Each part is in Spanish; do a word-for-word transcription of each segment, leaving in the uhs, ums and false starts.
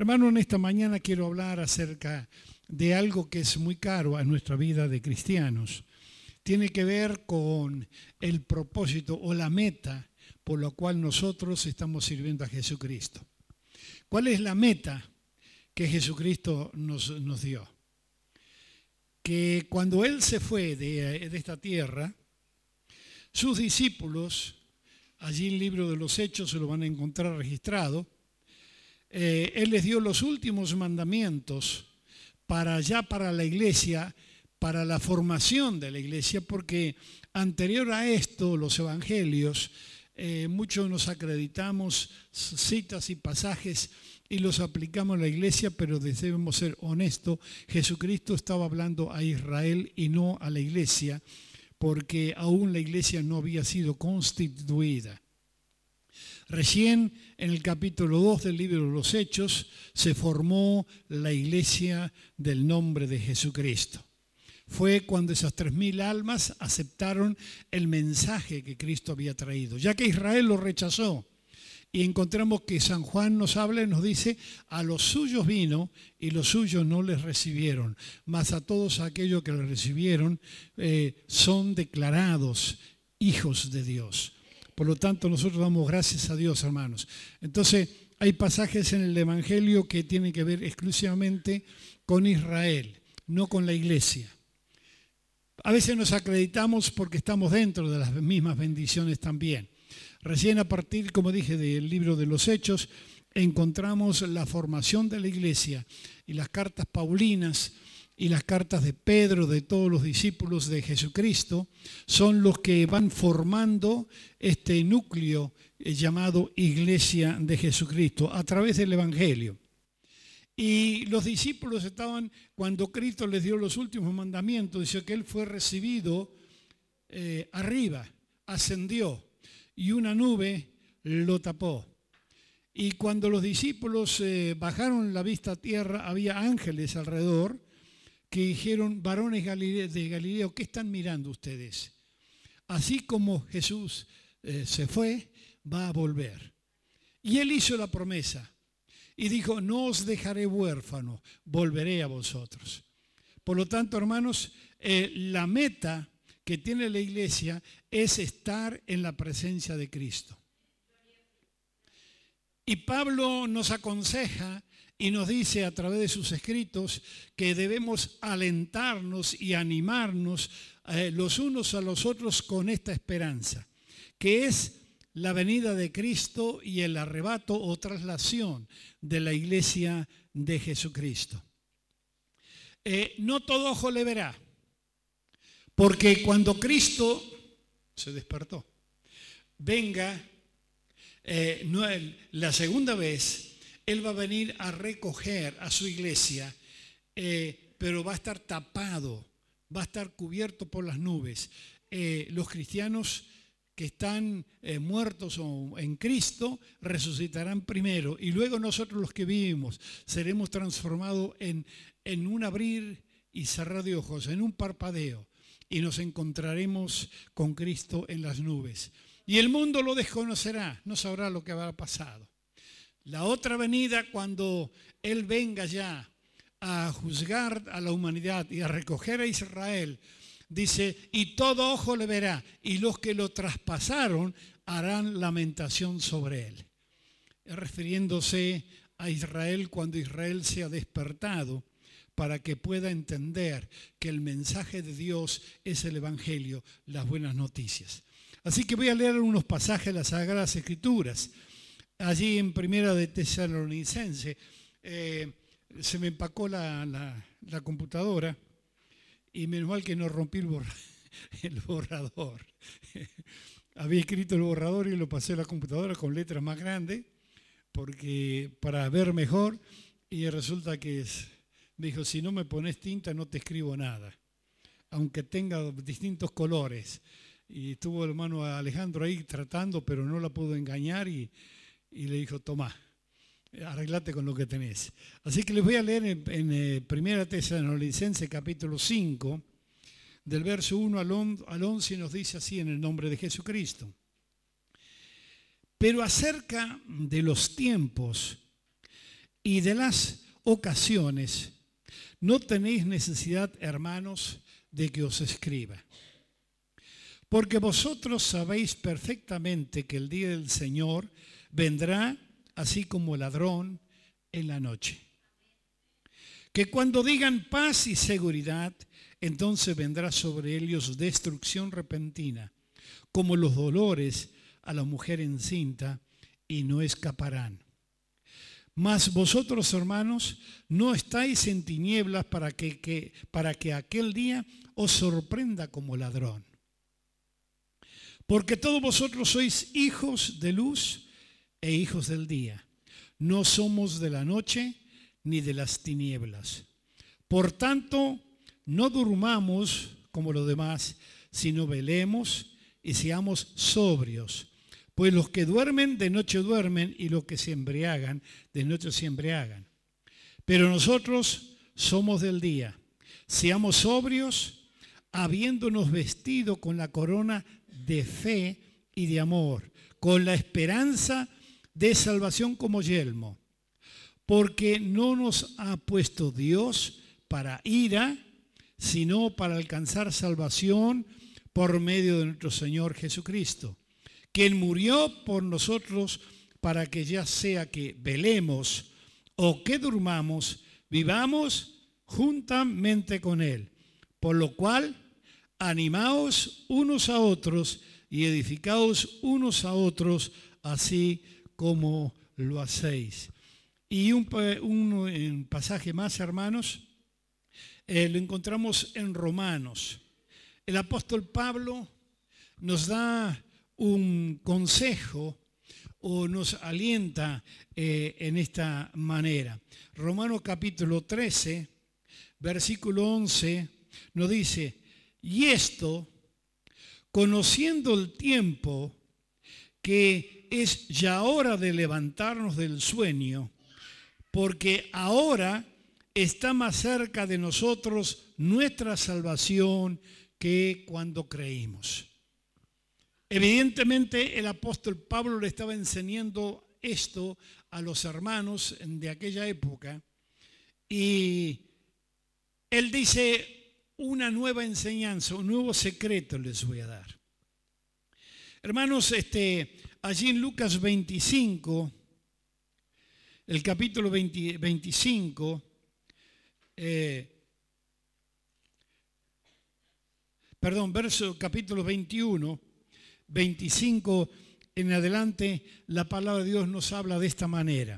Hermano, en esta mañana quiero hablar acerca de algo que es muy caro a nuestra vida de cristianos. Tiene que ver con el propósito o la meta por la cual nosotros estamos sirviendo a Jesucristo. ¿Cuál es la meta que Jesucristo nos, nos dio? Que cuando Él se fue de, de esta tierra, sus discípulos, allí en el libro de los Hechos se lo van a encontrar registrado, eh, Él les dio los últimos mandamientos para ya para la iglesia, para la formación de la iglesia, porque anterior a esto, los evangelios, eh, muchos nos acreditamos citas y pasajes y los aplicamos a la iglesia, pero debemos ser honestos, Jesucristo estaba hablando a Israel y no a la iglesia, porque aún la iglesia no había sido constituida. Recién en el capítulo dos del libro de los Hechos se formó la iglesia del nombre de Jesucristo. Fue cuando esas tres mil almas aceptaron el mensaje que Cristo había traído, ya que Israel lo rechazó. Y encontramos que San Juan nos habla y nos dice, a los suyos vino y los suyos no les recibieron, mas a todos aquellos que les recibieron eh, son declarados hijos de Dios. Por lo tanto, nosotros damos gracias a Dios, hermanos. Entonces, hay pasajes en el Evangelio que tienen que ver exclusivamente con Israel, no con la iglesia. A veces nos acreditamos porque estamos dentro de las mismas bendiciones también. Recién a partir, como dije, del libro de los Hechos, encontramos la formación de la iglesia y las cartas paulinas y las cartas de Pedro, de todos los discípulos de Jesucristo, son los que van formando este núcleo llamado Iglesia de Jesucristo a través del Evangelio. Y los discípulos estaban, cuando Cristo les dio los últimos mandamientos, dice que Él fue recibido eh, arriba, ascendió, y una nube lo tapó. Y cuando los discípulos eh, bajaron la vista a tierra, había ángeles alrededor que dijeron, varones de Galileo, ¿qué están mirando ustedes? Así como Jesús eh, se fue, va a volver. Y Él hizo la promesa y dijo, no os dejaré huérfano, volveré a vosotros. Por lo tanto, hermanos, eh, la meta que tiene la iglesia es estar en la presencia de Cristo. Y Pablo nos aconseja y nos dice a través de sus escritos que debemos alentarnos y animarnos eh, los unos a los otros con esta esperanza, que es la venida de Cristo y el arrebato o traslación de la iglesia de Jesucristo. Eh, no todo ojo le verá, porque cuando Cristo se despertó, venga eh, no, el, la segunda vez, Él va a venir a recoger a su iglesia, eh, pero va a estar tapado, va a estar cubierto por las nubes. Eh, los cristianos que están eh, muertos en Cristo resucitarán primero y luego nosotros los que vivimos seremos transformados en, en un abrir y cerrar de ojos, en un parpadeo, y nos encontraremos con Cristo en las nubes. Y el mundo lo desconocerá, no sabrá lo que habrá pasado. La otra venida, cuando Él venga ya a juzgar a la humanidad y a recoger a Israel, dice, y todo ojo le verá, y los que lo traspasaron harán lamentación sobre él. Refiriéndose a Israel cuando Israel se ha despertado para que pueda entender que el mensaje de Dios es el Evangelio, las buenas noticias. Así que voy a leer unos pasajes de las Sagradas Escrituras. Allí en Primera de Tesalonicense eh, se me empacó la, la, la computadora y menos mal que no rompí el, borra, el borrador. Había escrito el borrador y lo pasé a la computadora con letras más grandes porque para ver mejor, y resulta que es, me dijo, si no me pones tinta no te escribo nada, aunque tenga distintos colores. Y estuvo el hermano Alejandro ahí tratando, pero no la pudo engañar y, y le dijo, tomá, arreglate con lo que tenés. Así que les voy a leer en, en eh, Primera Tesalonicense capítulo cinco, del verso uno al once, nos dice así en el nombre de Jesucristo. Pero acerca de los tiempos y de las ocasiones, no tenéis necesidad, hermanos, de que os escriba. Porque vosotros sabéis perfectamente que el día del Señor vendrá así como ladrón en la noche. Que cuando digan paz y seguridad, entonces vendrá sobre ellos destrucción repentina, como los dolores a la mujer encinta, y no escaparán. Mas vosotros, hermanos, no estáis en tinieblas para que, que, para que aquel día os sorprenda como ladrón. Porque todos vosotros sois hijos de luz e hijos del día. No somos de la noche ni de las tinieblas. Por tanto, no durmamos como los demás, sino velemos y seamos sobrios. Pues los que duermen de noche duermen, y los que se embriagan de noche se embriagan. Pero nosotros somos del día. Seamos sobrios, habiéndonos vestido con la corona de fe y de amor, con la esperanza de salvación como yelmo. Porque no nos ha puesto Dios para ira, sino para alcanzar salvación por medio de nuestro Señor Jesucristo, quien murió por nosotros para que ya sea que velemos o que durmamos, vivamos juntamente con Él. Por lo cual, animaos unos a otros y edificaos unos a otros, así como lo hacéis. Y un, un, un pasaje más, hermanos, eh, lo encontramos en Romanos. El apóstol Pablo nos da un consejo o nos alienta eh, en esta manera. Romanos capítulo trece, versículo once, nos dice: y esto, conociendo el tiempo, que es ya hora de levantarnos del sueño, porque ahora está más cerca de nosotros nuestra salvación que cuando creímos. Evidentemente el apóstol Pablo le estaba enseñando esto a los hermanos de aquella época, y él dice: una nueva enseñanza, un nuevo secreto les voy a dar. Hermanos, este, allí en Lucas veinticinco, el capítulo veinte, veinticinco, eh, perdón, verso capítulo veintiuno, veinticinco en adelante, la palabra de Dios nos habla de esta manera.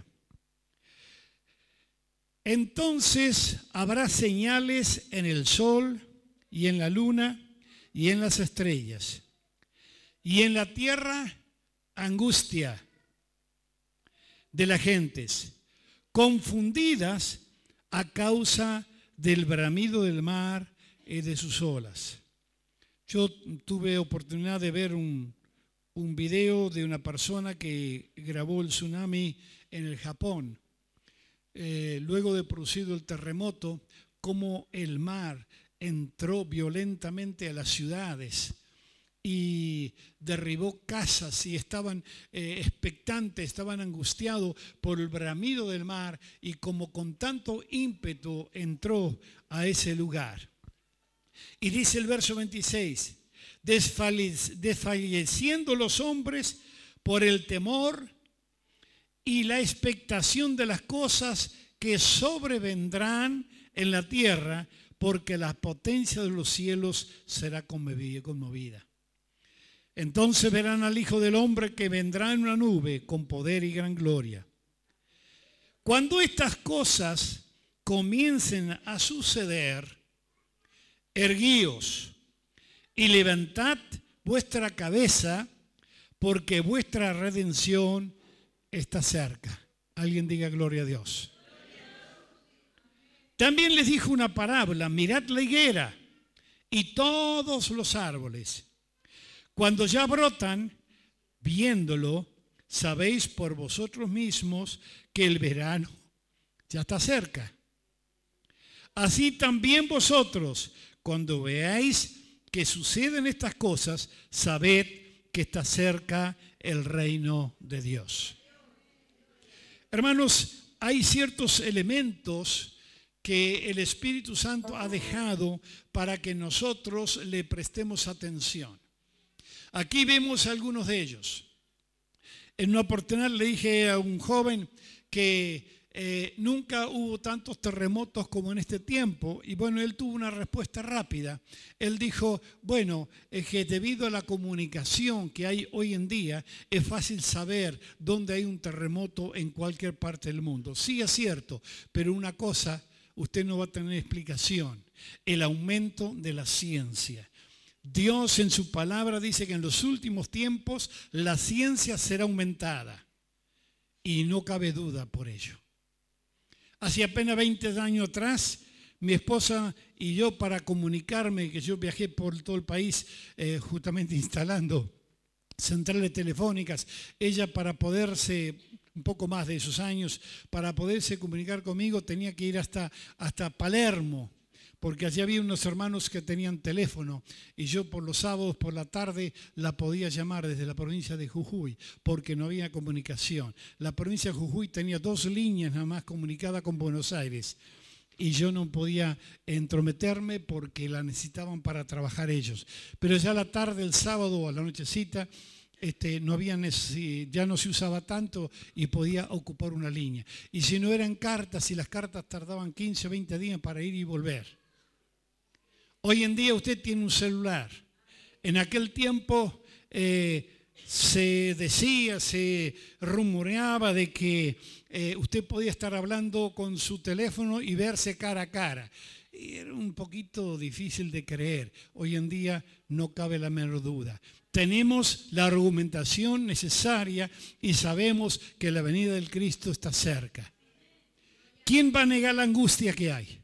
Entonces habrá señales en el sol y en la luna y en las estrellas, y en la tierra angustia de las gentes, confundidas a causa del bramido del mar y de sus olas. Yo tuve oportunidad de ver un, un video de una persona que grabó el tsunami en el Japón. Eh, luego de producido el terremoto, cómo el mar entró violentamente a las ciudades y derribó casas, y estaban eh, expectantes, estaban angustiados por el bramido del mar, y como con tanto ímpetu entró a ese lugar. Y dice el verso veintiséis, desfalleciendo los hombres por el temor y la expectación de las cosas que sobrevendrán en la tierra, porque la potencia de los cielos será conmovida. Entonces verán al Hijo del Hombre que vendrá en una nube con poder y gran gloria. Cuando estas cosas comiencen a suceder, erguíos y levantad vuestra cabeza, porque vuestra redención está cerca. Alguien diga gloria a Dios. También les dijo una parábola: mirad la higuera y todos los árboles. Cuando ya brotan, viéndolo, sabéis por vosotros mismos que el verano ya está cerca. Así también vosotros, cuando veáis que suceden estas cosas, sabed que está cerca el reino de Dios. Hermanos, hay ciertos elementos que el Espíritu Santo ha dejado para que nosotros le prestemos atención. Aquí vemos algunos de ellos. En una oportunidad le dije a un joven que eh, nunca hubo tantos terremotos como en este tiempo, y bueno, él tuvo una respuesta rápida. Él dijo, bueno, es que debido a la comunicación que hay hoy en día, es fácil saber dónde hay un terremoto en cualquier parte del mundo. Sí, es cierto, pero una cosa usted no va a tener explicación: el aumento de la ciencia. Dios en su palabra dice que en los últimos tiempos la ciencia será aumentada, y no cabe duda por ello. Hace apenas veinte años atrás, mi esposa y yo, para comunicarme, que yo viajé por todo el país eh, justamente instalando centrales telefónicas, ella, para poderse, un poco más de esos años, para poderse comunicar conmigo tenía que ir hasta, hasta Palermo, porque allí había unos hermanos que tenían teléfono y yo por los sábados por la tarde la podía llamar desde la provincia de Jujuy, porque no había comunicación. La provincia de Jujuy tenía dos líneas nada más comunicadas con Buenos Aires y yo no podía entrometerme porque la necesitaban para trabajar ellos. Pero ya a la tarde, el sábado, a la nochecita, Este, no había ya no se usaba tanto y podía ocupar una línea. Y si no eran cartas, y las cartas tardaban quince o veinte días para ir y volver. Hoy en día usted tiene un celular. En aquel tiempo eh, se decía, se rumoreaba de que eh, usted podía estar hablando con su teléfono y verse cara a cara. Y era un poquito difícil de creer. Hoy en día no cabe la menor duda. Tenemos la argumentación necesaria y sabemos que la venida del Cristo está cerca. ¿Quién va a negar la angustia que hay?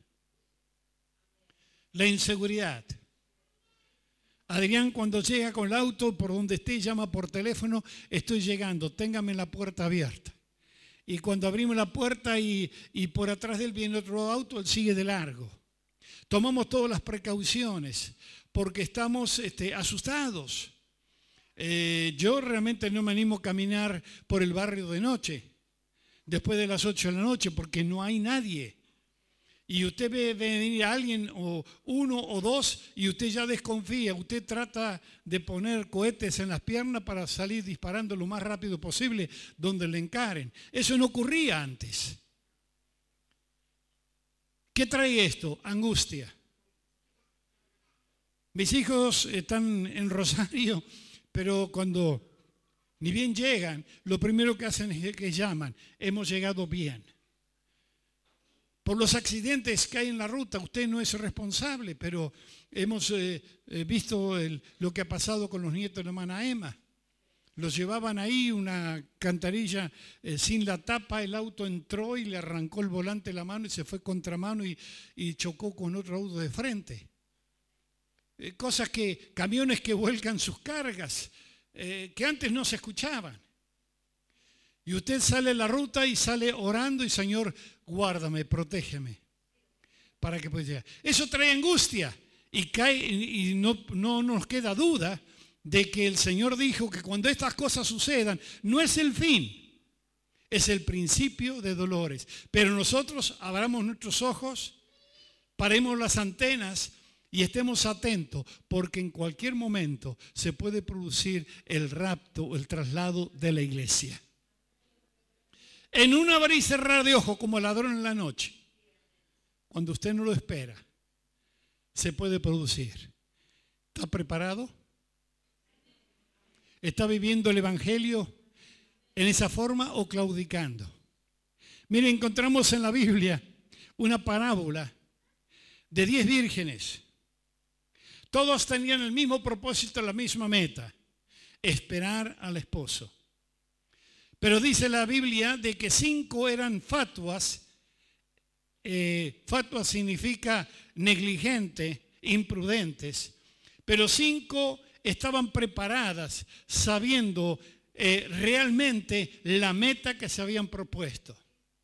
La inseguridad. Adrián, cuando llega con el auto, por donde esté, llama por teléfono: estoy llegando, téngame la puerta abierta. Y cuando abrimos la puerta y, y por atrás de él viene otro auto, él sigue de largo. Tomamos todas las precauciones porque estamos este, asustados. Eh, yo realmente no me animo a caminar por el barrio de noche, después de las ocho de la noche, porque no hay nadie. Y usted ve venir a alguien, o uno o dos, y usted ya desconfía. Usted trata de poner cohetes en las piernas para salir disparando lo más rápido posible donde le encaren. Eso no ocurría antes. ¿Qué trae esto? Angustia. Mis hijos están en Rosario, pero cuando ni bien llegan, lo primero que hacen es que llaman: hemos llegado bien. Por los accidentes que hay en la ruta, usted no es responsable, pero hemos eh, visto el, lo que ha pasado con los nietos de la hermana Emma. Los llevaban ahí, una cantarilla eh, sin la tapa, el auto entró y le arrancó el volante de la mano y se fue contramano y, y chocó con otro auto de frente. Eh, cosas que, camiones que vuelcan sus cargas, eh, que antes no se escuchaban. Y usted sale a la ruta y sale orando y: Señor, guárdame, protégeme, para que pueda llegar. Eso trae angustia y, cae, y no, no nos queda duda de que el Señor dijo que cuando estas cosas sucedan, no es el fin, es el principio de dolores. Pero nosotros abramos nuestros ojos, paremos las antenas y estemos atentos, porque en cualquier momento se puede producir el rapto, el traslado de la iglesia. En un abrir y cerrar de ojos, como ladrón en la noche, cuando usted no lo espera, se puede producir. ¿Está preparado? ¿Está viviendo el Evangelio en esa forma o claudicando? Mire, encontramos en la Biblia una parábola de diez vírgenes. Todos tenían el mismo propósito, la misma meta: esperar al esposo. Pero dice la Biblia de que cinco eran fatuas. Eh, fatua significa negligente, imprudentes. Pero cinco estaban preparadas, sabiendo eh, realmente la meta que se habían propuesto.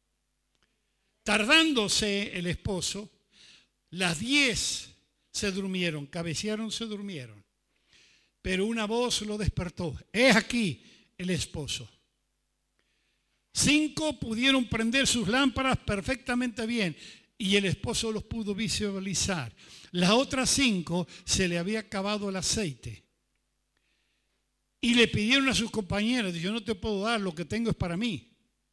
Tardándose el esposo, las diez se durmieron, cabecearon, se durmieron. Pero una voz lo despertó: he aquí el esposo. Cinco pudieron prender sus lámparas perfectamente bien y el esposo los pudo visualizar. Las otras cinco se le había acabado el aceite. Y le pidieron a sus compañeros, yo no te puedo dar, lo que tengo es para mí.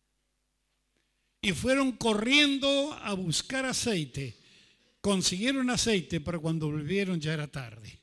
Y fueron corriendo a buscar aceite. Consiguieron aceite, pero cuando volvieron ya era tarde.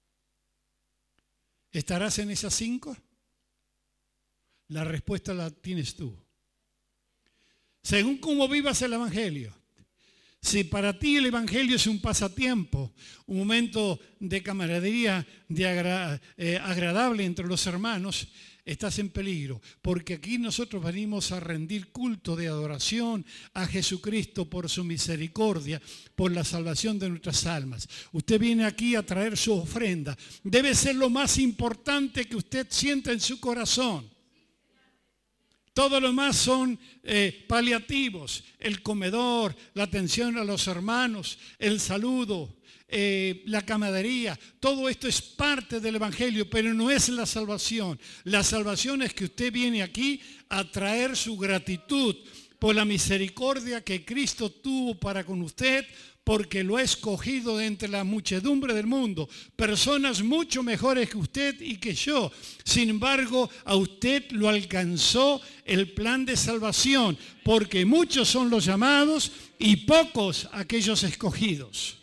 ¿Estarás en esas cinco? La respuesta la tienes tú. Según cómo vivas el Evangelio. Si para ti el Evangelio es un pasatiempo, un momento de camaradería de agra- eh, agradable entre los hermanos, estás en peligro. Porque aquí nosotros venimos a rendir culto de adoración a Jesucristo por su misericordia, por la salvación de nuestras almas. Usted viene aquí a traer su ofrenda. Debe ser lo más importante que usted sienta en su corazón. Todo lo demás son eh, paliativos, el comedor, la atención a los hermanos, el saludo, eh, la camaradería. Todo esto es parte del Evangelio, pero no es la salvación. La salvación es que usted viene aquí a traer su gratitud por la misericordia que Cristo tuvo para con usted, porque lo ha escogido de entre la muchedumbre del mundo, personas mucho mejores que usted y que yo. Sin embargo, a usted lo alcanzó el plan de salvación, porque muchos son los llamados y pocos aquellos escogidos.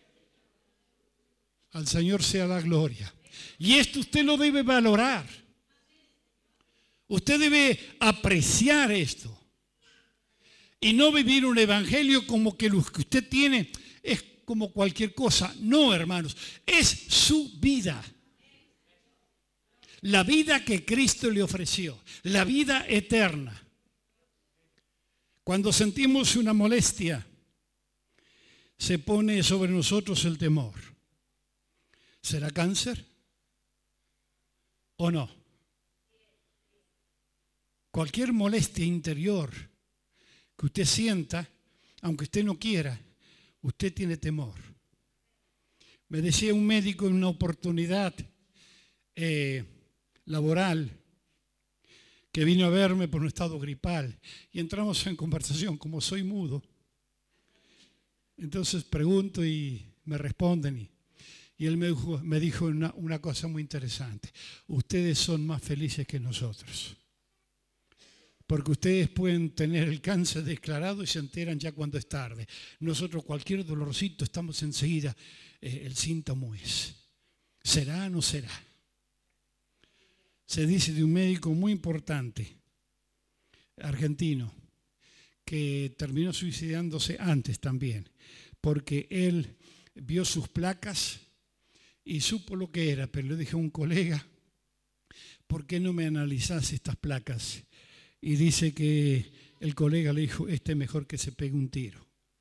Al Señor sea la gloria. Y esto usted lo debe valorar. Usted debe apreciar esto. Y no vivir un evangelio como que lo que usted tiene es como cualquier cosa. No, hermanos, es su vida. La vida que Cristo le ofreció, la vida eterna. Cuando sentimos una molestia, se pone sobre nosotros el temor. ¿Será cáncer o no? Cualquier molestia interior que usted sienta, aunque usted no quiera, usted tiene temor. Me decía un médico en una oportunidad eh, laboral que vino a verme por un estado gripal y entramos en conversación. Como soy mudo, entonces pregunto y me responden y, y él me dijo, me dijo una, una cosa muy interesante: ustedes son más felices que nosotros. Porque ustedes pueden tener el cáncer declarado y se enteran ya cuando es tarde. Nosotros cualquier dolorcito estamos enseguida, eh, el síntoma es. ¿Será o no será? Se dice de un médico muy importante, argentino, que terminó suicidándose antes también, porque él vio sus placas y supo lo que era, pero le dije a un colega, ¿por qué no me analizás estas placas? Y dice que el colega le dijo, este es mejor que se pegue un tiro.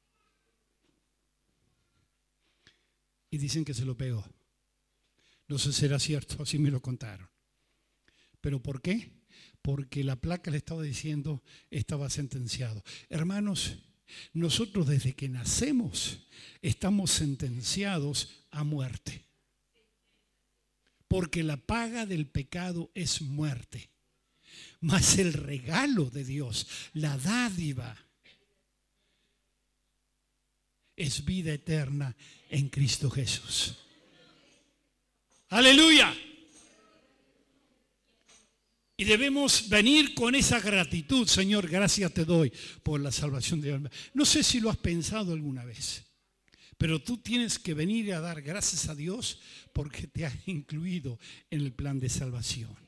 Y dicen que se lo pegó. No sé si será cierto, así me lo contaron. ¿Pero por qué? Porque la placa le estaba diciendo, estaba sentenciado. Hermanos, nosotros desde que nacemos estamos sentenciados a muerte. Porque la paga del pecado es muerte. Mas el regalo de Dios, la dádiva, es vida eterna en Cristo Jesús. ¡Aleluya! Y debemos venir con esa gratitud. Señor, gracias te doy por la salvación de mi alma. No sé si lo has pensado alguna vez, pero tú tienes que venir a dar gracias a Dios porque te has incluido en el plan de salvación.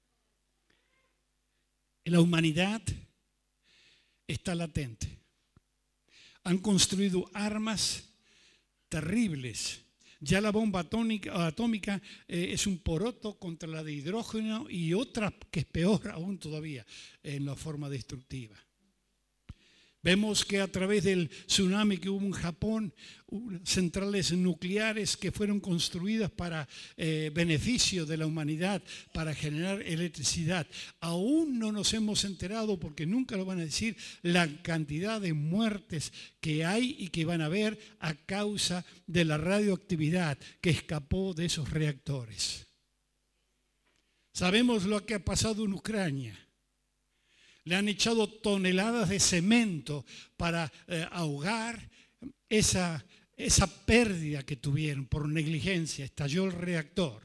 La humanidad está latente. Han construido armas terribles. Ya la bomba atómica, atómica eh, es un poroto contra la de hidrógeno y otra que es peor aún todavía en la forma destructiva. Vemos que a través del tsunami que hubo en Japón, hubo centrales nucleares que fueron construidas para eh, beneficio de la humanidad, para generar electricidad. Aún no nos hemos enterado, porque nunca lo van a decir, la cantidad de muertes que hay y que van a haber a causa de la radioactividad que escapó de esos reactores. Sabemos lo que ha pasado en Ucrania. Le han echado toneladas de cemento para eh, ahogar esa, esa pérdida que tuvieron por negligencia. Estalló el reactor.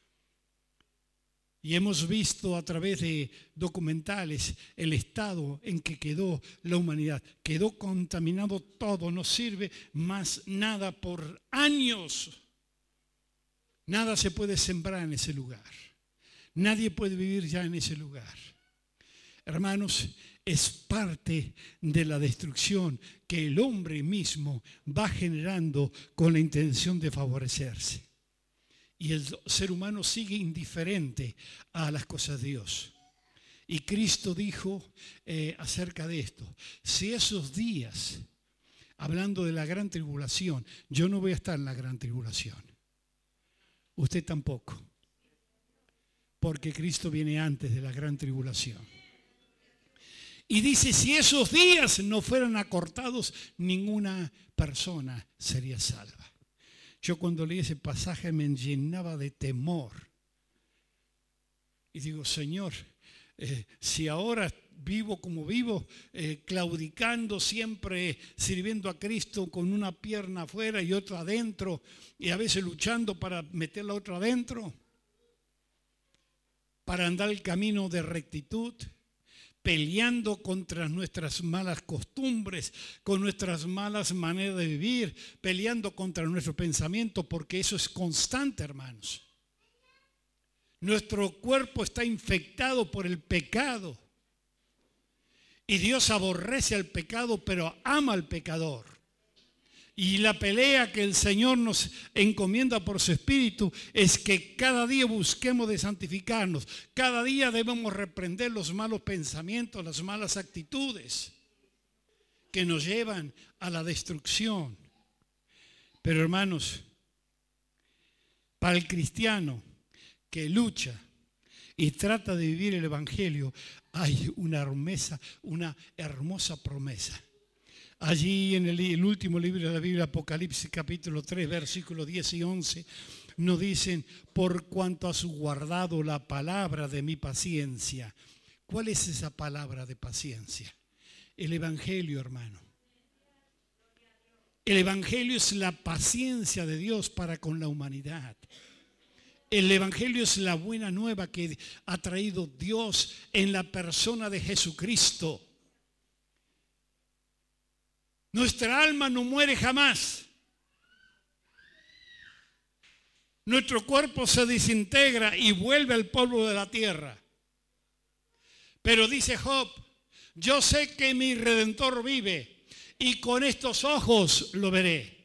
Y hemos visto a través de documentales el estado en que quedó la humanidad. Quedó contaminado todo, no sirve más nada por años. Nada se puede sembrar en ese lugar. Nadie puede vivir ya en ese lugar. Hermanos, es parte de la destrucción que el hombre mismo va generando con la intención de favorecerse. Y el ser humano sigue indiferente a las cosas de Dios. Y Cristo dijo eh, acerca de esto, si esos días, hablando de la gran tribulación, yo no voy a estar en la gran tribulación. Usted tampoco. Porque Cristo viene antes de la gran tribulación. Y dice, si esos días no fueran acortados, ninguna persona sería salva. Yo cuando leí ese pasaje me llenaba de temor. Y digo, Señor, eh, si ahora vivo como vivo, eh, claudicando siempre, sirviendo a Cristo con una pierna afuera y otra adentro, y a veces luchando para meter la otra adentro, para andar el camino de rectitud, peleando contra nuestras malas costumbres, con nuestras malas maneras de vivir, peleando contra nuestro pensamiento, porque eso es constante, hermanos. Nuestro cuerpo está infectado por el pecado. Y Dios aborrece al pecado, pero ama al pecador. Y la pelea que el Señor nos encomienda por su Espíritu es que cada día busquemos de santificarnos. Cada día debemos reprender los malos pensamientos, las malas actitudes que nos llevan a la destrucción. Pero hermanos, para el cristiano que lucha y trata de vivir el Evangelio, hay una hermosa, una hermosa promesa. Allí en el, el último libro de la Biblia, Apocalipsis capítulo tres, versículos diez y once, nos dicen, por cuanto has guardado la palabra de mi paciencia. ¿Cuál es esa palabra de paciencia? El Evangelio, hermano. El Evangelio es la paciencia de Dios para con la humanidad. El Evangelio es la buena nueva que ha traído Dios en la persona de Jesucristo. Nuestra alma no muere jamás. Nuestro cuerpo se desintegra y vuelve al polvo de la tierra. Pero dice Job, yo sé que mi Redentor vive y con estos ojos lo veré.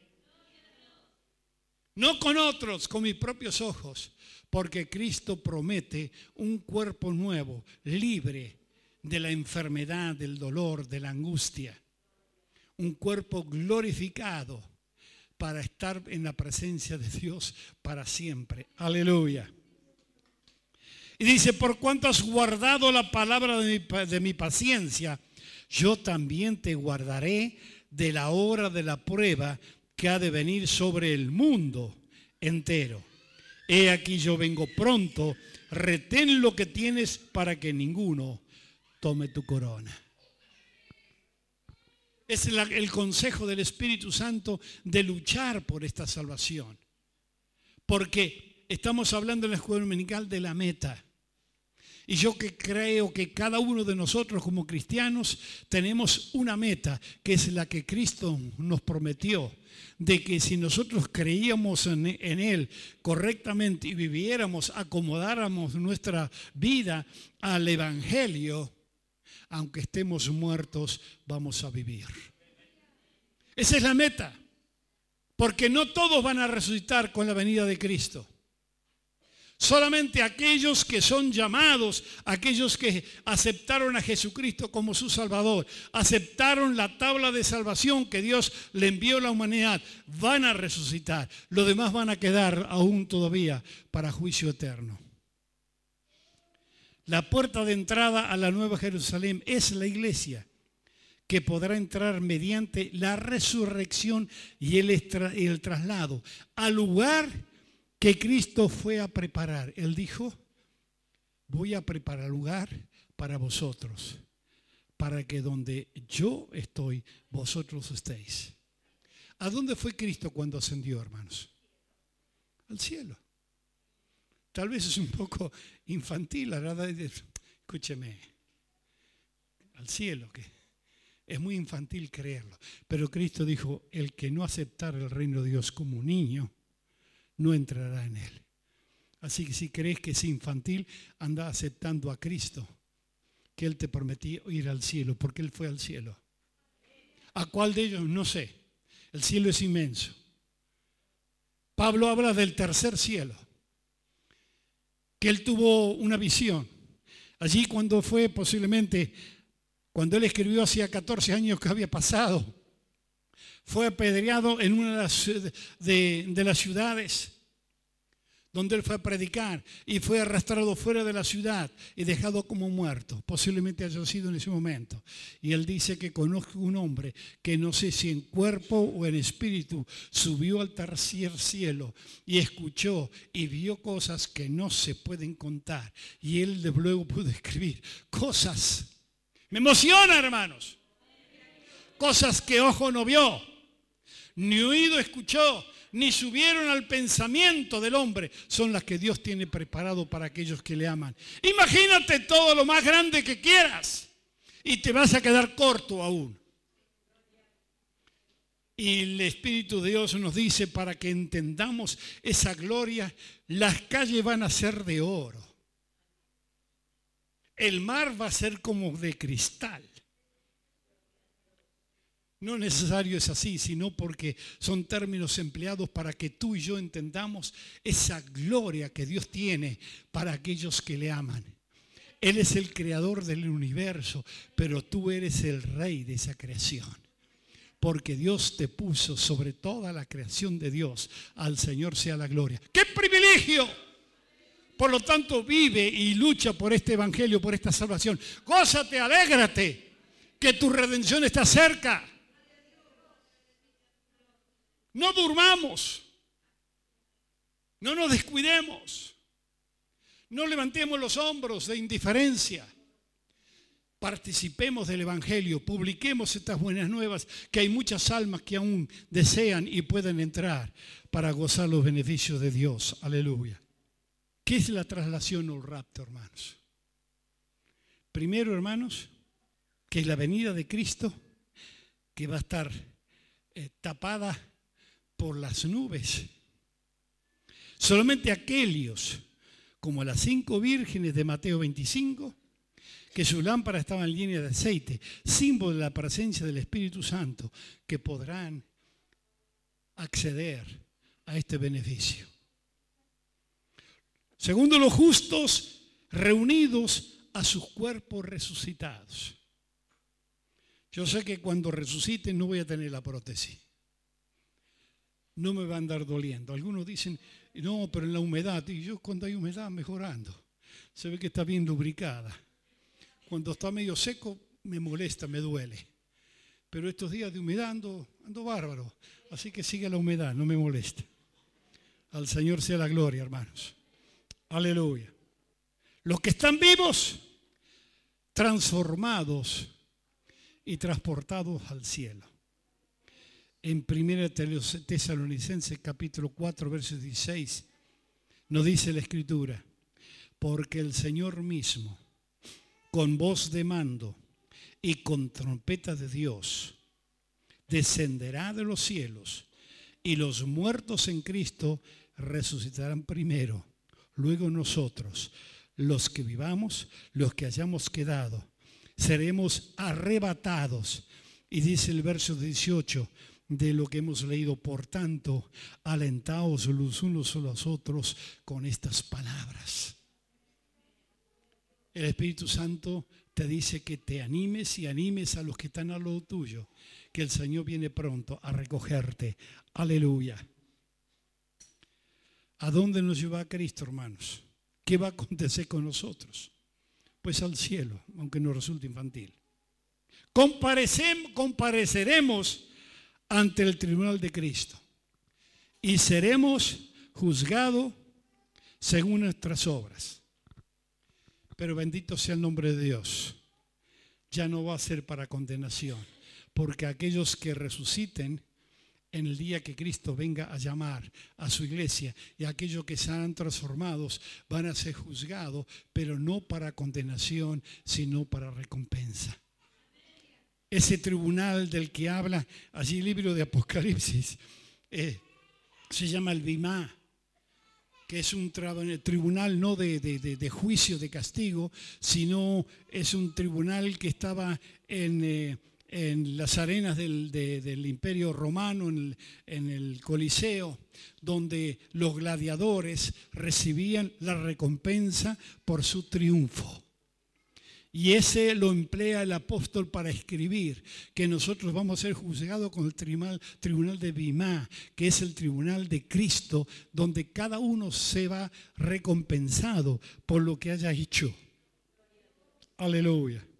No con otros, con mis propios ojos, porque Cristo promete un cuerpo nuevo, libre de la enfermedad, del dolor, de la angustia. Un cuerpo glorificado para estar en la presencia de Dios para siempre. Aleluya. Y dice, por cuanto has guardado la palabra de mi, de mi paciencia, yo también te guardaré de la hora de la prueba que ha de venir sobre el mundo entero. He aquí yo vengo pronto, retén lo que tienes para que ninguno tome tu corona. Es el, el consejo del Espíritu Santo de luchar por esta salvación. Porque estamos hablando en la escuela dominical de la meta. Y yo que creo que cada uno de nosotros como cristianos tenemos una meta, que es la que Cristo nos prometió, de que si nosotros creíamos en, en Él correctamente y viviéramos, acomodáramos nuestra vida al Evangelio, aunque estemos muertos, vamos a vivir. Esa es la meta, porque no todos van a resucitar con la venida de Cristo. Solamente aquellos que son llamados, aquellos que aceptaron a Jesucristo como su Salvador, aceptaron la tabla de salvación que Dios le envió a la humanidad, van a resucitar. Los demás van a quedar aún todavía para juicio eterno. La puerta de entrada a la Nueva Jerusalén es la iglesia, que podrá entrar mediante la resurrección y el, extra, el traslado al lugar que Cristo fue a preparar. Él dijo, voy a preparar lugar para vosotros, para que donde yo estoy, vosotros estéis. ¿A dónde fue Cristo cuando ascendió, hermanos? Al cielo. Tal vez es un poco infantil, la verdad. Escúcheme, al cielo, que es muy infantil creerlo. Pero Cristo dijo, el que no aceptara el reino de Dios como un niño, no entrará en él. Así que si crees que es infantil, anda aceptando a Cristo, que Él te prometió ir al cielo, porque Él fue al cielo. ¿A cuál de ellos? No sé. El cielo es inmenso. Pablo habla del tercer cielo, que él tuvo una visión. Allí cuando fue posiblemente, cuando él escribió hacía catorce años que había pasado, fue apedreado en una de las, de, de las ciudades donde él fue a predicar y fue arrastrado fuera de la ciudad y dejado como muerto. Posiblemente haya sido en ese momento. Y él dice que conozco un hombre que no sé si en cuerpo o en espíritu subió al tercer cielo y escuchó y vio cosas que no se pueden contar. Y él de luego pudo escribir cosas. Me emociona, hermanos. Cosas que ojo no vio, ni oído escuchó, ni subieron al pensamiento del hombre, son las que Dios tiene preparado para aquellos que le aman. Imagínate todo lo más grande que quieras y te vas a quedar corto aún. Y el Espíritu de Dios nos dice, para que entendamos esa gloria, las calles van a ser de oro. El mar va a ser como de cristal. No necesario es así, sino porque son términos empleados para que tú y yo entendamos esa gloria que Dios tiene para aquellos que le aman. Él es el creador del universo, pero tú eres el rey de esa creación. Porque Dios te puso sobre toda la creación de Dios. Al Señor sea la gloria. ¡Qué privilegio! Por lo tanto, vive y lucha por este evangelio, por esta salvación. Gózate, alégrate, que tu redención está cerca. No durmamos, no nos descuidemos, no levantemos los hombros de indiferencia. Participemos del evangelio, publiquemos estas buenas nuevas, que hay muchas almas que aún desean y pueden entrar para gozar los beneficios de Dios. Aleluya. ¿Qué es la traslación o el rapto, hermanos? Primero, hermanos, que es la venida de Cristo, que va a estar eh, tapada por las nubes. Solamente aquellos, como las cinco vírgenes de Mateo veinticinco, que su lámpara estaba llena de aceite, símbolo de la presencia del Espíritu Santo, que podrán acceder a este beneficio. Segundo, los justos reunidos a sus cuerpos resucitados. Yo sé que cuando resuciten no voy a tener la prótesis. No me va a andar doliendo. Algunos dicen, no, pero en la humedad. Y yo cuando hay humedad mejorando. Se ve que está bien lubricada. Cuando está medio seco me molesta, me duele. Pero estos días de humedad ando, ando bárbaro. Así que sigue la humedad, no me molesta. Al Señor sea la gloria, hermanos. Aleluya. Los que están vivos, transformados y transportados al cielo. En primera Tesalonicenses capítulo cuatro, versos dieciséis, nos dice la Escritura, porque el Señor mismo, con voz de mando y con trompeta de Dios, descenderá de los cielos, y los muertos en Cristo resucitarán primero. Luego nosotros, los que vivamos, los que hayamos quedado, seremos arrebatados. Y dice el verso dieciocho de lo que hemos leído, por tanto, alentaos los unos a los otros con estas palabras. El Espíritu Santo te dice que te animes y animes a los que están al lado tuyo, que el Señor viene pronto a recogerte. Aleluya. ¿A dónde nos lleva Cristo, hermanos? ¿Qué va a acontecer con nosotros? Pues al cielo, aunque nos resulte infantil. Compareceremos ante el tribunal de Cristo y seremos juzgados según nuestras obras. Pero bendito sea el nombre de Dios. ya no va a ser para condenación, porque aquellos que resuciten en el día que Cristo venga a llamar a su iglesia y aquellos que serán transformados van a ser juzgados, pero no para condenación, sino para recompensa. Ese tribunal del que habla allí el libro de Apocalipsis eh, se llama el Bimá, que es un tribunal no de, de, de, de juicio, de castigo, sino es un tribunal que estaba en, eh, en las arenas del, de, del Imperio Romano, en el, en el Coliseo, donde los gladiadores recibían la recompensa por su triunfo. Y ese lo emplea el apóstol para escribir que nosotros vamos a ser juzgados con el tribunal, tribunal de Bimá, que es el tribunal de Cristo, donde cada uno se va recompensado por lo que haya hecho. Aleluya.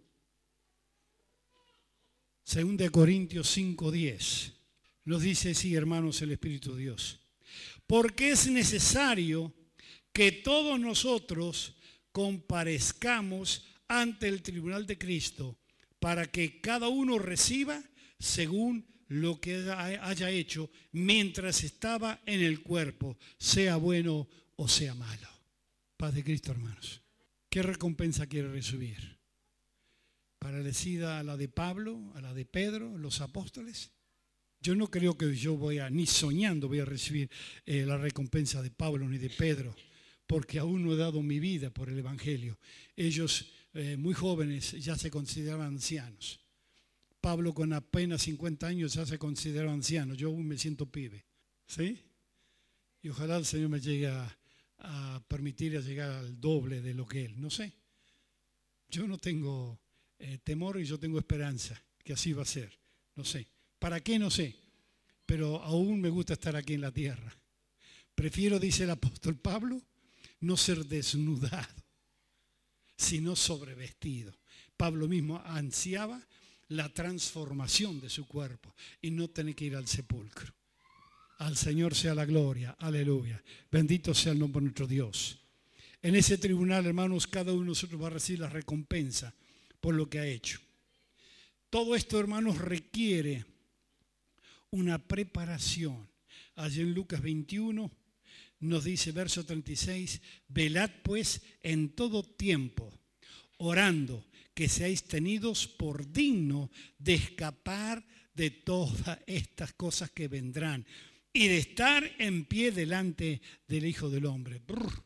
Segunda de Corintios cinco diez nos dice así, hermanos, el Espíritu de Dios. Porque es necesario que todos nosotros comparezcamos ante el tribunal de Cristo, para que cada uno reciba según lo que haya hecho mientras estaba en el cuerpo, sea bueno o sea malo. Paz de Cristo, hermanos. ¿Qué recompensa quiere recibir? ¿Parecida a la de Pablo, a la de Pedro, los apóstoles? Yo no creo que yo voy a, ni soñando voy a recibir eh, la recompensa de Pablo ni de Pedro, porque aún no he dado mi vida por el Evangelio. Ellos Eh, muy jóvenes ya se consideraban ancianos. Pablo con apenas cincuenta años ya se consideraba anciano. Yo aún me siento pibe. ¿Sí? Y ojalá el Señor me llegue a, a permitir a llegar al doble de lo que Él. No sé. Yo no tengo eh, temor y yo tengo esperanza que así va a ser. No sé. ¿Para qué? No sé. Pero aún me gusta estar aquí en la tierra. Prefiero, dice el apóstol Pablo, no ser desnudado, sino sobrevestido. Pablo mismo ansiaba la transformación de su cuerpo y no tener que ir al sepulcro. Al Señor sea la gloria, aleluya. Bendito sea el nombre de nuestro Dios. En ese tribunal, hermanos, cada uno de nosotros va a recibir la recompensa por lo que ha hecho. Todo esto, hermanos, requiere una preparación. Allí en Lucas veintiuno nos dice, verso treinta y seis, velad pues en todo tiempo, orando, que seáis tenidos por digno de escapar de todas estas cosas que vendrán y de estar en pie delante del Hijo del Hombre. Brr.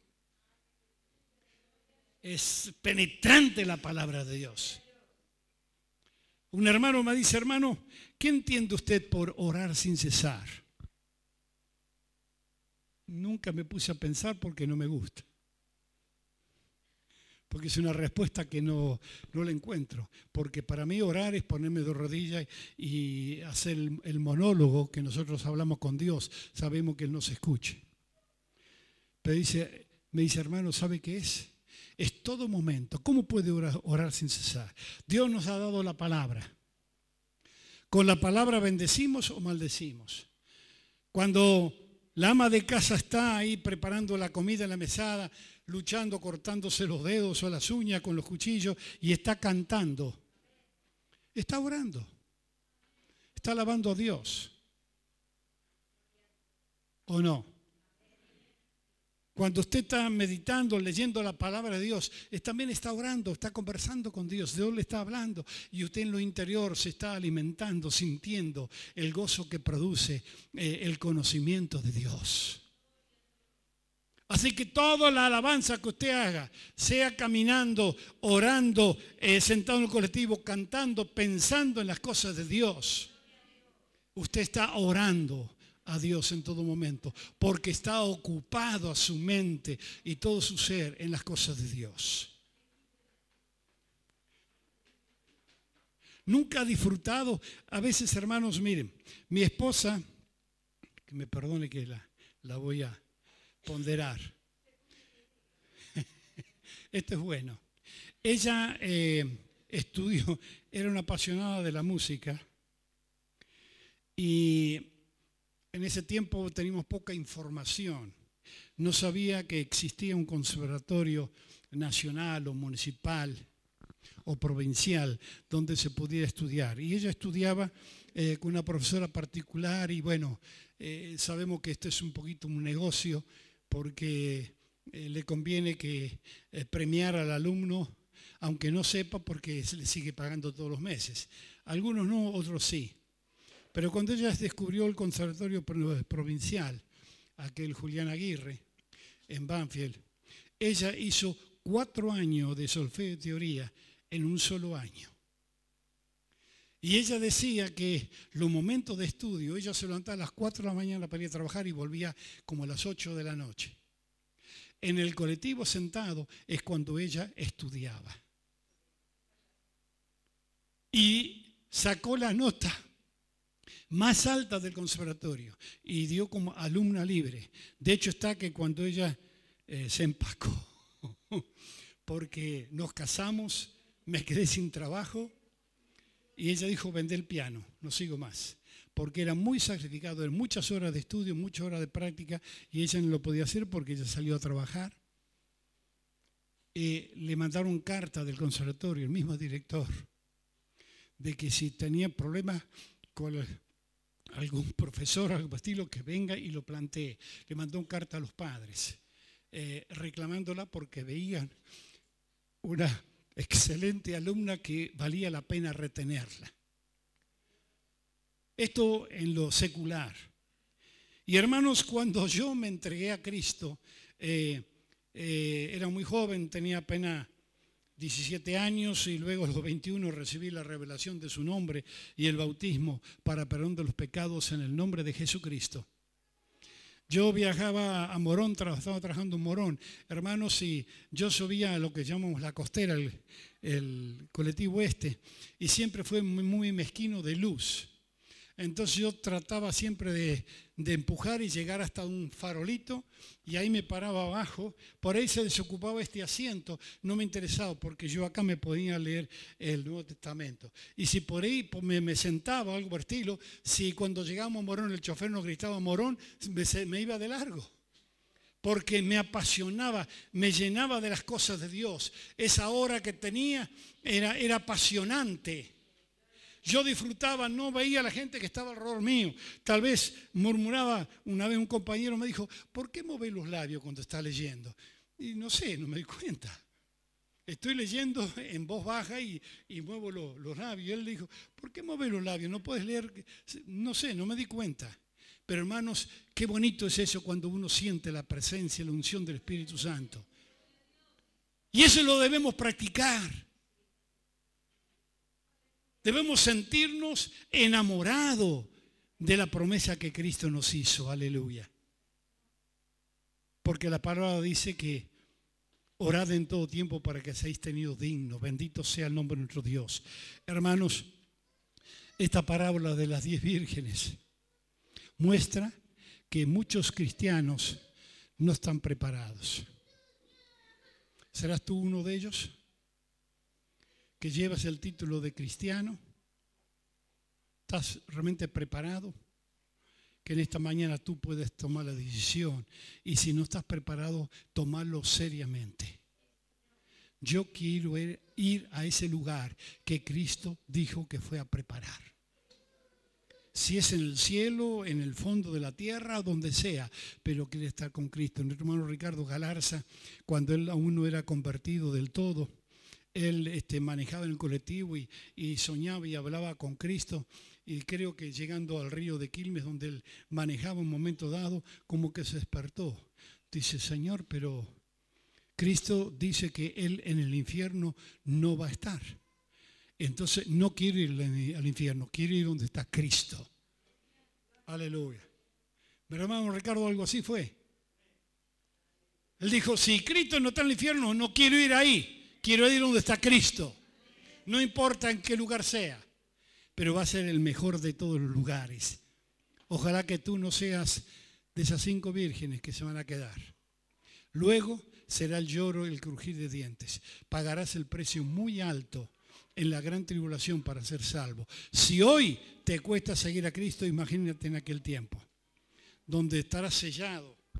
Es penetrante la palabra de Dios. Un hermano me dice, hermano, ¿qué entiende usted por orar sin cesar? Nunca me puse a pensar porque no me gusta. Porque es una respuesta que no, no la encuentro. Porque para mí orar es ponerme de rodillas y hacer el, el monólogo que nosotros hablamos con Dios. Sabemos que Él nos escuche. Pero dice, me dice, hermano, ¿sabe qué es? Es todo momento. ¿Cómo puede orar, orar sin cesar? Dios nos ha dado la palabra. Con la palabra bendecimos o maldecimos. Cuando la ama de casa está ahí preparando la comida en la mesada, luchando, cortándose los dedos o las uñas con los cuchillos y está cantando. Está orando. Está alabando a Dios. ¿O no? Cuando usted está meditando, leyendo la palabra de Dios, también está orando, está conversando con Dios. Dios le está hablando y usted en lo interior se está alimentando, sintiendo el gozo que produce eh, el conocimiento de Dios. Así que toda la alabanza que usted haga, sea caminando, orando, eh, sentado en el colectivo, cantando, pensando en las cosas de Dios, usted está orando a Dios en todo momento, porque está ocupado a su mente y todo su ser en las cosas de Dios. Nunca ha disfrutado, a veces, hermanos, miren, mi esposa, que me perdone que la, la voy a ponderar. Esto es bueno. Ella eh, estudió, era una apasionada de la música y en ese tiempo teníamos poca información. No sabía que existía un conservatorio nacional o municipal. o provincial donde se pudiera estudiar. Y ella estudiaba eh, con una profesora particular y bueno, eh, sabemos que esto es un poquito un negocio porque eh, le conviene que eh, premiar al alumno, aunque no sepa, porque se le sigue pagando todos los meses. Algunos no, otros sí. Pero cuando ella descubrió el conservatorio provincial, aquel Julián Aguirre, en Banfield, ella hizo cuatro años de solfeo y teoría en un solo año. Y ella decía que los momentos de estudio, ella se levantaba a las cuatro de la mañana para ir a trabajar y volvía como a las ocho de la noche. En el colectivo sentado es cuando ella estudiaba. Y sacó la nota más alta del conservatorio y dio como alumna libre. De hecho está que cuando ella eh, se empacó, porque nos casamos, me quedé sin trabajo y ella dijo, vendé el piano, no sigo más. Porque era muy sacrificado, en muchas horas de estudio, muchas horas de práctica y ella no lo podía hacer porque ella salió a trabajar. Eh, le mandaron carta del conservatorio, el mismo director, de que si tenía problemas con el, algún profesor, algo estilo, que venga y lo plantee. Le mandó una carta a los padres, eh, reclamándola porque veían una excelente alumna que valía la pena retenerla. Esto en lo secular. Y hermanos, cuando yo me entregué a Cristo, eh, eh, era muy joven, tenía apenas diecisiete años y luego a los veintiuno recibí la revelación de su nombre y el bautismo para perdón de los pecados en el nombre de Jesucristo. Yo viajaba a Morón, estaba trabajando en Morón, hermanos, y yo subía a lo que llamamos la costera, el, el colectivo este, y siempre fue muy, muy mezquino de luz. Entonces yo trataba siempre de, de empujar y llegar hasta un farolito y ahí me paraba abajo. Por ahí se desocupaba este asiento, no me interesaba porque yo acá me podía leer el Nuevo Testamento. Y si por ahí me, me sentaba algo por estilo, si cuando llegamos a Morón el chofer nos gritaba Morón, me, me iba de largo. Porque me apasionaba, me llenaba de las cosas de Dios. Esa hora que tenía era, era apasionante. Yo disfrutaba, no veía a la gente que estaba alrededor mío. Tal vez murmuraba, una vez un compañero me dijo, ¿por qué mueve los labios cuando está leyendo? Y no sé, no me di cuenta. Estoy leyendo en voz baja y, y muevo los, los labios. Y él dijo, ¿por qué mueve los labios? No puedes leer. No sé, no me di cuenta. Pero hermanos, qué bonito es eso cuando uno siente la presencia, la unción del Espíritu Santo. Y eso lo debemos practicar. Debemos sentirnos enamorados de la promesa que Cristo nos hizo. Aleluya. Porque la palabra dice que orad en todo tiempo para que seáis tenidos dignos. Bendito sea el nombre de nuestro Dios. Hermanos, esta parábola de las diez vírgenes muestra que muchos cristianos no están preparados. ¿Serás tú uno de ellos? Que llevas el título de cristiano, ¿estás realmente preparado? Que en esta mañana tú puedes tomar la decisión y si no estás preparado, tomarlo seriamente. Yo quiero ir a ese lugar que Cristo dijo que fue a preparar. Si es en el cielo, en el fondo de la tierra, donde sea, pero quiere estar con Cristo. Nuestro hermano Ricardo Galarza, cuando él aún no era convertido del todo, él este, manejaba en el colectivo y, y soñaba y hablaba con Cristo. Y creo que llegando al río de Quilmes, donde él manejaba un momento dado, como que se despertó. Dice, Señor, pero Cristo dice que él en el infierno no va a estar. Entonces no quiere ir al infierno, quiere ir donde está Cristo. Aleluya. Mi hermano Ricardo, algo así fue. Él dijo, si Cristo no está en el infierno, no quiero ir ahí. Quiero ir donde está Cristo. No importa en qué lugar sea, pero va a ser el mejor de todos los lugares. Ojalá que tú no seas de esas cinco vírgenes que se van a quedar. Luego será el lloro y el crujir de dientes. Pagarás el precio muy alto en la gran tribulación para ser salvo. Si hoy te cuesta seguir a Cristo, imagínate en aquel tiempo, donde estarás sellado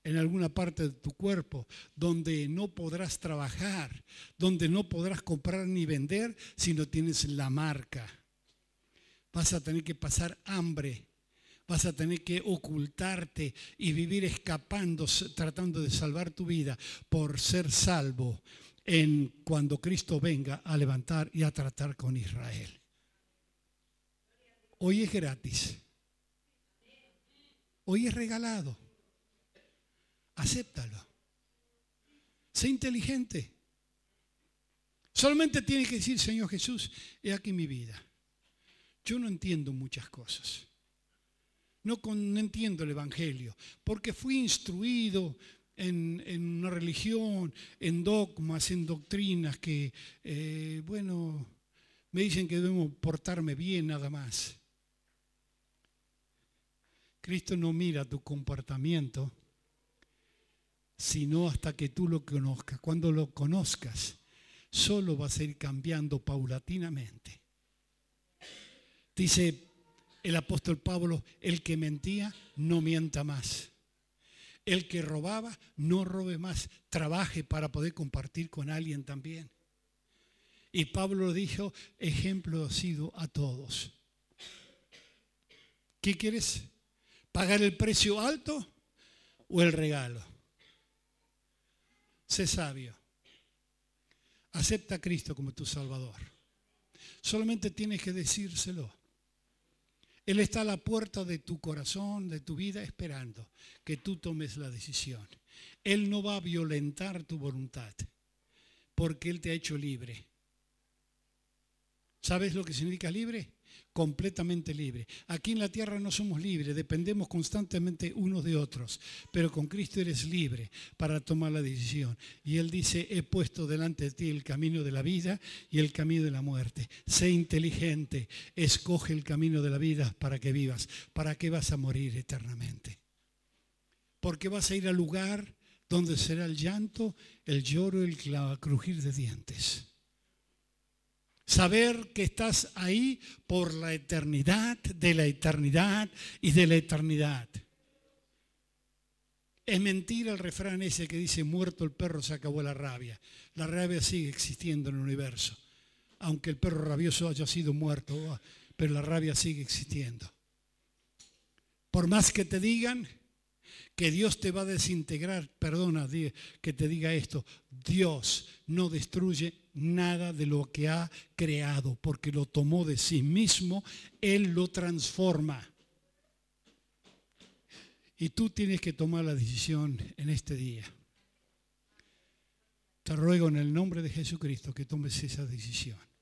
en alguna parte de tu cuerpo, donde no podrás trabajar, donde no podrás comprar ni vender si no tienes la marca. Vas a tener que pasar hambre, vas a tener que ocultarte y vivir escapando, tratando de salvar tu vida por ser salvo en cuando Cristo venga a levantar y a tratar con Israel. Hoy es gratis. Hoy es regalado. Acéptalo. Sé inteligente. Solamente tienes que decir, Señor Jesús, he aquí mi vida. Yo no entiendo muchas cosas. No, con, no entiendo el Evangelio, porque fui instruido en, en una religión, en dogmas, en doctrinas que, eh, bueno, me dicen que debemos portarme bien nada más. Cristo no mira tu comportamiento, sino hasta que tú lo conozcas. Cuando lo conozcas, solo vas a ir cambiando paulatinamente. Dice el apóstol Pablo, el que mentía, no mienta más. El que robaba, no robe más. Trabaje para poder compartir con alguien también. Y Pablo dijo, ejemplo ha sido a todos. ¿Qué quieres? ¿Pagar el precio alto o el regalo? Sé sabio. Acepta a Cristo como tu Salvador. Solamente tienes que decírselo. Él está a la puerta de tu corazón, de tu vida, esperando que tú tomes la decisión. Él no va a violentar tu voluntad, porque Él te ha hecho libre. ¿Sabes lo que significa libre? Completamente libre. Aquí en la tierra no somos libres, dependemos constantemente unos de otros, pero con Cristo eres libre para tomar la decisión. Y Él dice, he puesto delante de ti el camino de la vida y el camino de la muerte. Sé inteligente, escoge el camino de la vida para que vivas. ¿Para qué vas a morir eternamente? Porque vas a ir al lugar donde será el llanto, el lloro y el crujir de dientes. Saber que estás ahí por la eternidad, de la eternidad y de la eternidad. Es mentira el refrán ese que dice, muerto el perro se acabó la rabia. La rabia sigue existiendo en el universo. Aunque el perro rabioso haya sido muerto, pero la rabia sigue existiendo. Por más que te digan que Dios te va a desintegrar, perdona que te diga esto, Dios no destruye nada de lo que ha creado, porque lo tomó de sí mismo, Él lo transforma. Y tú tienes que tomar la decisión en este día. Te ruego en el nombre de Jesucristo que tomes esa decisión.